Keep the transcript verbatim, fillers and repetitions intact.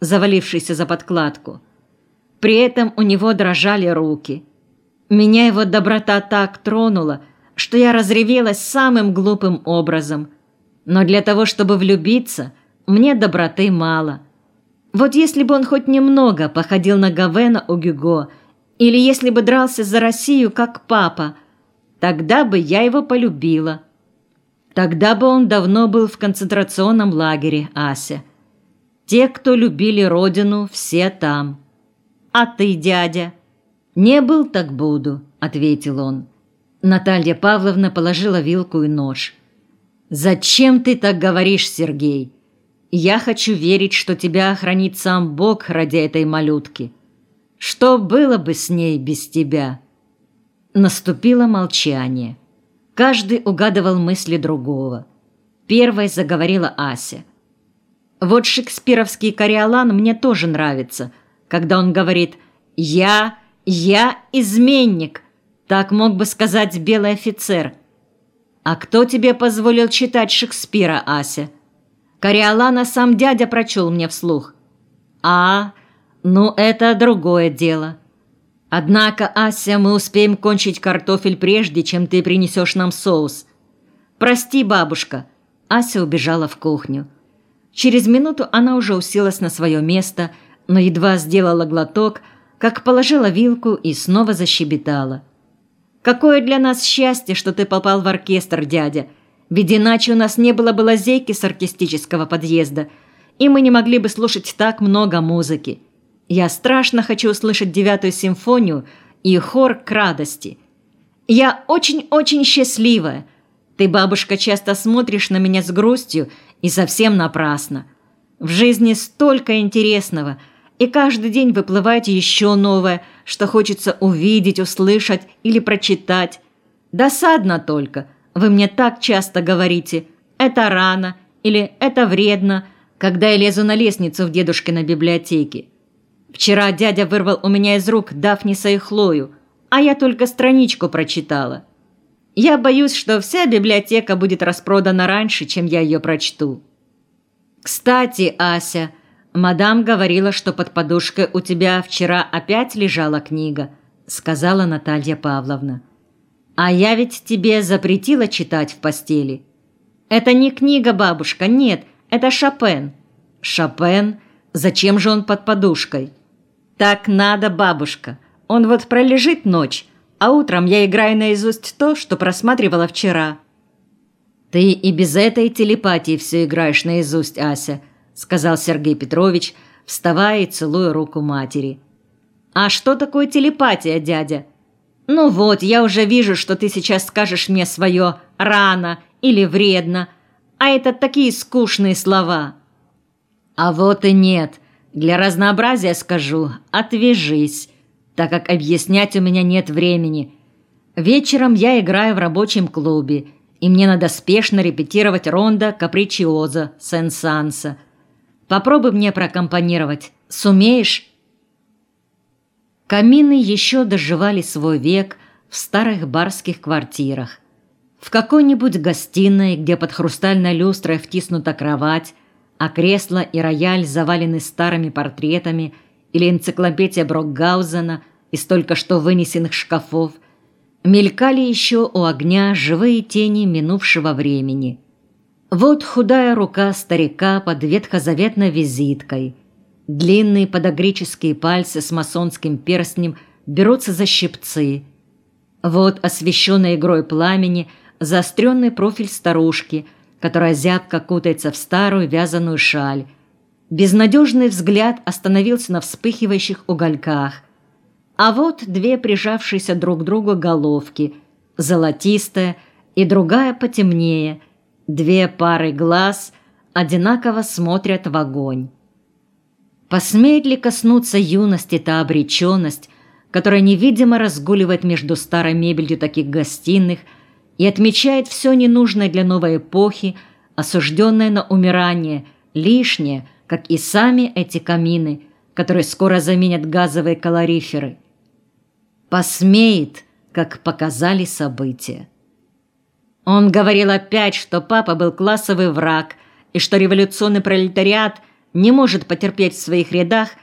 завалившийся за подкладку. При этом у него дрожали руки. Меня его доброта так тронула, что я разревелась самым глупым образом. Но для того, чтобы влюбиться, мне доброты мало. Вот если бы он хоть немного походил на Гавена у Гюго, или если бы дрался за Россию, как папа, тогда бы я его полюбила. Тогда бы он давно был в концентрационном лагере, Ася. Те, кто любили родину, все там. А ты, дядя? Не был, так буду, ответил он. Наталья Павловна положила вилку и нож. Зачем ты так говоришь, Сергей? Я хочу верить, что тебя охранит сам Бог ради этой малютки. Что было бы с ней без тебя? Наступило молчание. Каждый угадывал мысли другого. Первой заговорила Ася. Вот шекспировский Кориолан мне тоже нравится, когда он говорит «Я, я изменник», так мог бы сказать белый офицер. А кто тебе позволил читать Шекспира, Ася? Кориолана сам дядя прочел мне вслух. А, ну это другое дело. Однако, Ася, мы успеем кончить картофель прежде, чем ты принесешь нам соус. Прости, бабушка. Ася убежала в кухню. Через минуту она уже уселась на свое место, но едва сделала глоток, как положила вилку и снова защебетала. Какое для нас счастье, что ты попал в оркестр, дядя. Ведь иначе у нас не было бы лазейки с артистического подъезда, и мы не могли бы слушать так много музыки. Я страшно хочу услышать девятую симфонию и хор к радости. Я очень-очень счастливая. Ты, бабушка, часто смотришь на меня с грустью и совсем напрасно. В жизни столько интересного, и каждый день выплывает еще новое, что хочется увидеть, услышать или прочитать. Досадно только. Вы мне так часто говорите «это рано» или «это вредно», когда я лезу на лестницу в дедушкиной библиотеке. Вчера дядя вырвал у меня из рук Дафниса и Хлою, а я только страничку прочитала. Я боюсь, что вся библиотека будет распродана раньше, чем я ее прочту. Кстати, Ася, мадам говорила, что под подушкой у тебя вчера опять лежала книга, сказала Наталья Павловна. А я ведь тебе запретила читать в постели. Это не книга, бабушка, нет, это Шопен. Шопен? Зачем же он под подушкой? Так надо, бабушка. Он вот пролежит ночь, а утром я играю наизусть то, что просматривала вчера. Ты и без этой телепатии все играешь наизусть, Ася, сказал Сергей Петрович, вставая и целуя руку матери. А что такое телепатия, дядя? Ну вот, я уже вижу, что ты сейчас скажешь мне свое «рано» или «вредно», а это такие скучные слова. А вот и нет. Для разнообразия скажу «отвяжись», так как объяснять у меня нет времени. Вечером я играю в рабочем клубе, и мне надо спешно репетировать рондо капричиозо Сен-Санса. Попробуй мне прокомпонировать. Сумеешь? Камины еще доживали свой век в старых барских квартирах. В какой-нибудь гостиной, где под хрустальной люстрой втиснута кровать, а кресла и рояль завалены старыми портретами, или энциклопедия Брокгаузена из только что вынесенных шкафов, мелькали еще у огня живые тени минувшего времени. Вот худая рука старика под ветхозаветной визиткой. Длинные подогреческие пальцы с масонским перстнем берутся за щипцы. Вот освещенный игрой пламени заостренный профиль старушки, которая зябко кутается в старую вязаную шаль. Безнадежный взгляд остановился на вспыхивающих угольках. А вот две прижавшиеся друг к другу головки, золотистая и другая потемнее, две пары глаз одинаково смотрят в огонь. Посмеет ли коснуться юности та обреченность, которая невидимо разгуливает между старой мебелью таких гостиных и отмечает все ненужное для новой эпохи, осужденное на умирание, лишнее, как и сами эти камины, которые скоро заменят газовые калориферы? Посмеет, как показали события. Он говорил опять, что папа был классовый враг и что революционный пролетариат не может потерпеть в своих рядах